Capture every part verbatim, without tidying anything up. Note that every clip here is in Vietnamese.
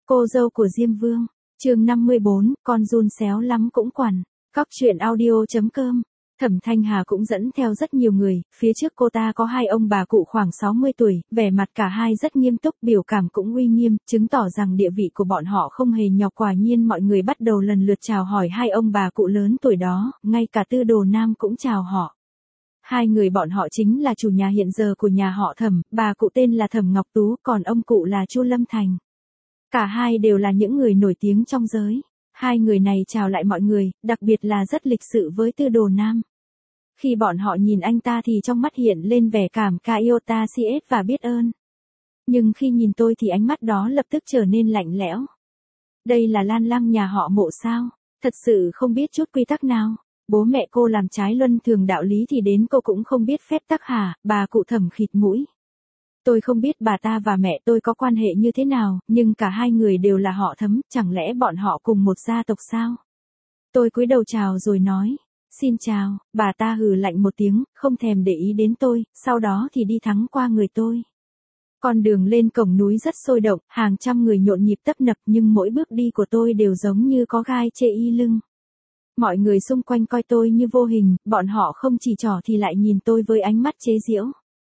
Cô dâu của Diêm Vương, chương năm mươi bốn, con giun xéo lắm cũng quằn. Cóc truyện audio chấm com. Thẩm Thanh Hà cũng dẫn theo rất nhiều người, phía trước cô ta có hai ông bà cụ khoảng sáu mươi tuổi, vẻ mặt cả hai rất nghiêm túc, biểu cảm cũng uy nghiêm, chứng tỏ rằng địa vị của bọn họ không hề nhỏ. Quả nhiên mọi người bắt đầu lần lượt chào hỏi hai ông bà cụ lớn tuổi đó, ngay cả Tư Đồ Nam cũng chào họ. Hai người bọn họ chính là chủ nhà hiện giờ của nhà họ Thẩm, bà cụ tên là Thẩm Ngọc Tú, còn ông cụ là Chu Lâm Thành. Cả hai đều là những người nổi tiếng trong giới. Hai người này chào lại mọi người, đặc biệt là rất lịch sự với Tư Đồ Nam. Khi bọn họ nhìn anh ta thì trong mắt hiện lên vẻ cảm ca iota cs và biết ơn. Nhưng khi nhìn tôi thì ánh mắt đó lập tức trở nên lạnh lẽo. Đây là Lan Lăng nhà họ Mộ sao? Thật sự không biết chút quy tắc nào. Bố mẹ cô làm trái luân thường đạo lý thì đến cô cũng không biết phép tắc hả? Bà cụ Thẩm khịt mũi. Tôi không biết bà ta và mẹ tôi có quan hệ như thế nào, nhưng cả hai người đều là họ Thấm, chẳng lẽ bọn họ cùng một gia tộc sao? Tôi cúi đầu chào rồi nói, xin chào. Bà ta hừ lạnh một tiếng, không thèm để ý đến tôi, sau đó thì đi thắng qua người tôi. Con đường lên cổng núi rất sôi động, hàng trăm người nhộn nhịp tấp nập, nhưng mỗi bước đi của tôi đều giống như có gai chê y lưng. Mọi người xung quanh coi tôi như vô hình, bọn họ không chỉ trỏ thì lại nhìn tôi với ánh mắt chế giễu.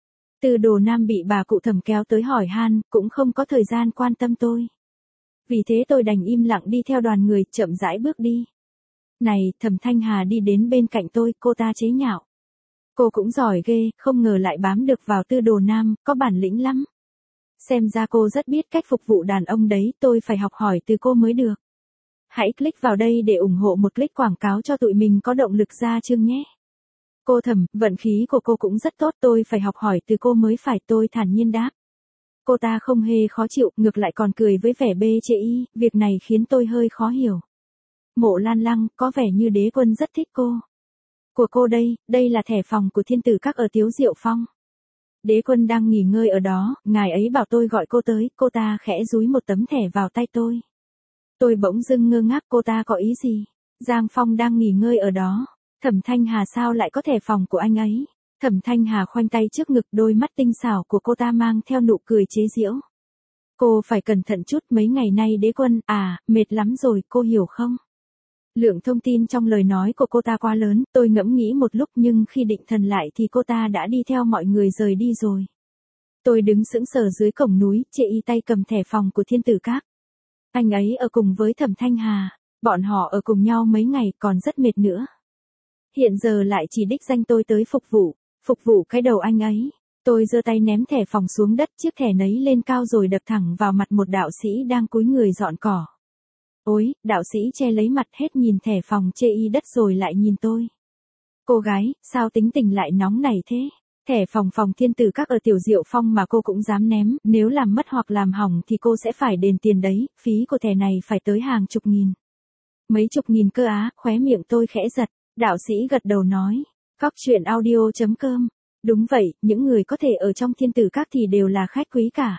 Tư Đồ Nam bị bà cụ Thẩm kéo tới hỏi han, cũng không có thời gian quan tâm tôi. Vì thế tôi đành im lặng đi theo đoàn người, chậm rãi bước đi. Này, Thẩm Thanh Hà đi đến bên cạnh tôi, cô ta chế nhạo. Cô cũng giỏi ghê, không ngờ lại bám được vào Tư Đồ Nam, có bản lĩnh lắm. Xem ra cô rất biết cách phục vụ đàn ông đấy, tôi phải học hỏi từ cô mới được. Hãy click vào đây để ủng hộ một click quảng cáo cho tụi mình có động lực ra chương nhé. Cô Thẩm, vận khí của cô cũng rất tốt, tôi phải học hỏi từ cô mới phải, tôi thản nhiên đáp. Cô ta không hề khó chịu, ngược lại còn cười với vẻ bê chê y, việc này khiến tôi hơi khó hiểu. Mộ Lan Lăng, có vẻ như đế quân rất thích cô. Của cô đây, đây là thẻ phòng của thiên tử các ở Tiếu Diệu Phong. Đế quân đang nghỉ ngơi ở đó, ngài ấy bảo tôi gọi cô tới, cô ta khẽ dúi một tấm thẻ vào tay tôi. Tôi bỗng dưng ngơ ngác, cô ta có ý gì? Giang Phong đang nghỉ ngơi ở đó. Thẩm Thanh Hà sao lại có thẻ phòng của anh ấy? Thẩm Thanh Hà khoanh tay trước ngực, đôi mắt tinh xảo của cô ta mang theo nụ cười chế giễu. Cô phải cẩn thận chút, mấy ngày nay đế quân, à, mệt lắm rồi, cô hiểu không? Lượng thông tin trong lời nói của cô ta quá lớn, tôi ngẫm nghĩ một lúc nhưng khi định thần lại thì cô ta đã đi theo mọi người rời đi rồi. Tôi đứng sững sờ dưới cổng núi, chê y tay cầm thẻ phòng của thiên tử các. Anh ấy ở cùng với Thẩm Thanh Hà, bọn họ ở cùng nhau mấy ngày còn rất mệt nữa. Hiện giờ lại chỉ đích danh tôi tới phục vụ, phục vụ cái đầu anh ấy. Tôi giơ tay ném thẻ phòng xuống đất, chiếc thẻ nấy lên cao rồi đập thẳng vào mặt một đạo sĩ đang cúi người dọn cỏ. Ôi, đạo sĩ che lấy mặt hết nhìn thẻ phòng chê y đất rồi lại nhìn tôi. Cô gái, sao tính tình lại nóng này thế? Thẻ phòng phòng thiên tử các ở Tiểu Diệu Phong mà cô cũng dám ném, nếu làm mất hoặc làm hỏng thì cô sẽ phải đền tiền đấy, phí của thẻ này phải tới hàng chục nghìn. Mấy chục nghìn cơ á, khóe miệng tôi khẽ giật. Đạo sĩ gật đầu nói, cóc truyện audio chấm com. Đúng vậy, những người có thể ở trong thiên tử các thì đều là khách quý cả.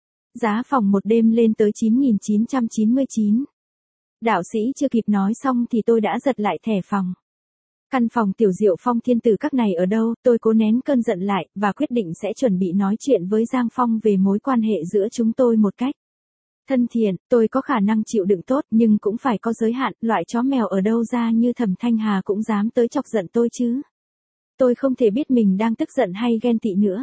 Giá phòng một đêm lên tới chín nghìn chín trăm chín mươi chín. Đạo sĩ chưa kịp nói xong thì tôi đã giật lại thẻ phòng. Căn phòng Tiểu Diệu Phong thiên tử các này ở đâu? Tôi cố nén cơn giận lại, và quyết định sẽ chuẩn bị nói chuyện với Giang Phong về mối quan hệ giữa chúng tôi một cách thân thiện. Tôi có khả năng chịu đựng tốt nhưng cũng phải có giới hạn, loại chó mèo ở đâu ra như Thẩm Thanh Hà cũng dám tới chọc giận tôi chứ. Tôi không thể biết mình đang tức giận hay ghen tị nữa.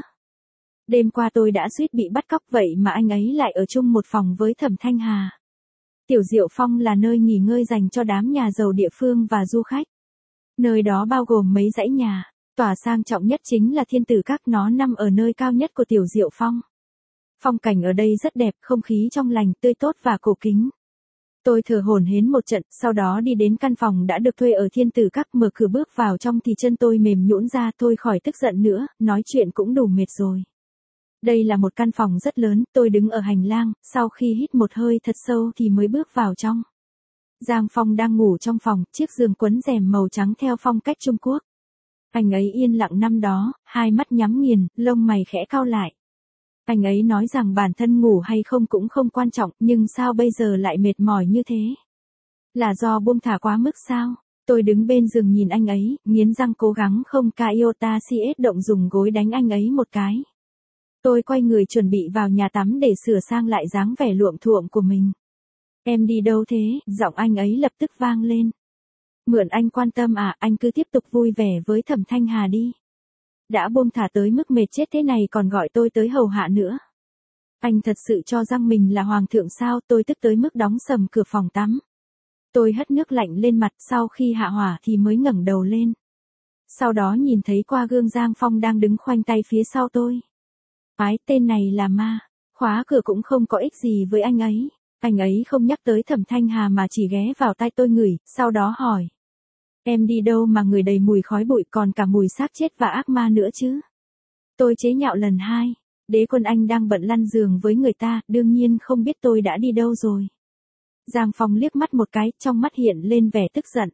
Đêm qua tôi đã suýt bị bắt cóc, vậy mà anh ấy lại ở chung một phòng với Thẩm Thanh Hà. Tiểu Diệu Phong là nơi nghỉ ngơi dành cho đám nhà giàu địa phương và du khách. Nơi đó bao gồm mấy dãy nhà, tòa sang trọng nhất chính là thiên tử các, nó nằm ở nơi cao nhất của Tiểu Diệu Phong. Phong cảnh ở đây rất đẹp, không khí trong lành, tươi tốt và cổ kính. Tôi thở hổn hển một trận, sau đó đi đến căn phòng đã được thuê ở thiên tử các, mở cửa bước vào trong thì chân tôi mềm nhũn ra, tôi khỏi tức giận nữa, nói chuyện cũng đủ mệt rồi. Đây là một căn phòng rất lớn, tôi đứng ở hành lang, sau khi hít một hơi thật sâu thì mới bước vào trong. Giang Phong đang ngủ trong phòng, chiếc giường quấn rèm màu trắng theo phong cách Trung Quốc. Anh ấy yên lặng năm đó, hai mắt nhắm nghiền, lông mày khẽ cau lại. Anh ấy nói rằng bản thân ngủ hay không cũng không quan trọng, nhưng sao bây giờ lại mệt mỏi như thế? Là do buông thả quá mức sao? Tôi đứng bên giường nhìn anh ấy, nghiến răng cố gắng không ca iota cs động dùng gối đánh anh ấy một cái. Tôi quay người chuẩn bị vào nhà tắm để sửa sang lại dáng vẻ luộm thuộm của mình. Em đi đâu thế? Giọng anh ấy lập tức vang lên. Mượn anh quan tâm à, anh cứ tiếp tục vui vẻ với Thẩm Thanh Hà đi. Đã buông thả tới mức mệt chết thế này còn gọi tôi tới hầu hạ nữa. Anh thật sự cho rằng mình là hoàng thượng sao? Tôi tức tới mức đóng sầm cửa phòng tắm. Tôi hất nước lạnh lên mặt, sau khi hạ hỏa thì mới ngẩng đầu lên. Sau đó nhìn thấy qua gương Giang Phong đang đứng khoanh tay phía sau tôi. Ái, tên này là ma. Khóa cửa cũng không có ích gì với anh ấy. Anh ấy không nhắc tới Thẩm Thanh Hà mà chỉ ghé vào tai tôi ngửi, sau đó hỏi. Em đi đâu mà người đầy mùi khói bụi còn cả mùi xác chết và ác ma nữa chứ? Tôi chế nhạo lần hai. Đế quân anh đang bận lăn giường với người ta, đương nhiên không biết tôi đã đi đâu rồi. Giang Phong liếc mắt một cái, trong mắt hiện lên vẻ tức giận.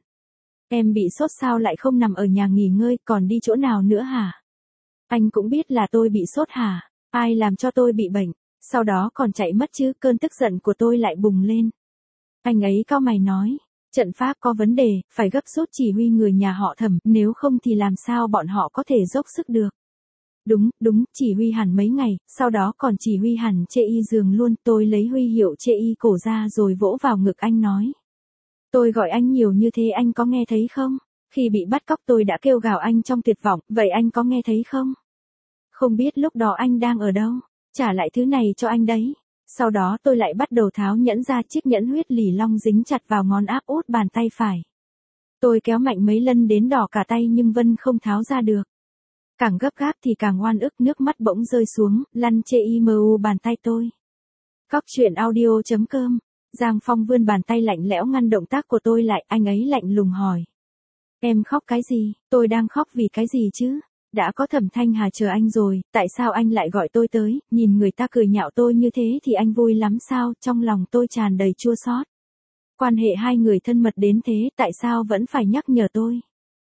Em bị sốt sao lại không nằm ở nhà nghỉ ngơi, còn đi chỗ nào nữa hả? Anh cũng biết là tôi bị sốt hả? Ai làm cho tôi bị bệnh? Sau đó còn chạy mất chứ? Cơn tức giận của tôi lại bùng lên. Anh ấy cau mày nói. Trận pháp có vấn đề, phải gấp rút chỉ huy người nhà họ Thẩm, nếu không thì làm sao bọn họ có thể dốc sức được. Đúng, đúng, chỉ huy hẳn mấy ngày, sau đó còn chỉ huy hẳn chê y giường luôn. Tôi lấy huy hiệu chê y cổ ra rồi vỗ vào ngực anh nói. Tôi gọi anh nhiều như thế anh có nghe thấy không? Khi bị bắt cóc tôi đã kêu gào anh trong tuyệt vọng, vậy anh có nghe thấy không? Không biết lúc đó anh đang ở đâu, trả lại thứ này cho anh đấy. Sau đó tôi lại bắt đầu tháo nhẫn ra, chiếc nhẫn huyết lỉ long dính chặt vào ngón áp út bàn tay phải. Tôi kéo mạnh mấy lần đến đỏ cả tay nhưng Vân không tháo ra được. Càng gấp gáp thì càng oan ức, nước mắt bỗng rơi xuống, lăn chê y mờ u bàn tay tôi. Cóc truyện audio chấm com. Giang Phong vươn bàn tay lạnh lẽo ngăn động tác của tôi lại, anh ấy lạnh lùng hỏi. Em khóc cái gì? Tôi đang khóc vì cái gì chứ? Đã có Thẩm Thanh Hà chờ anh rồi, tại sao anh lại gọi tôi tới? Nhìn người ta cười nhạo tôi như thế thì anh vui lắm sao? Trong lòng tôi tràn đầy chua xót. Quan hệ hai người thân mật đến thế, tại sao vẫn phải nhắc nhở tôi?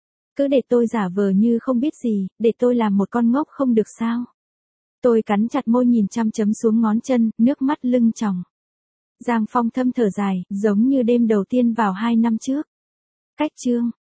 Cứ để tôi giả vờ như không biết gì, để tôi làm một con ngốc không được sao? Tôi cắn chặt môi nhìn chăm chấm xuống ngón chân, nước mắt lưng tròng. Giang Phong thâm thở dài, giống như đêm đầu tiên vào hai năm trước. Cách chương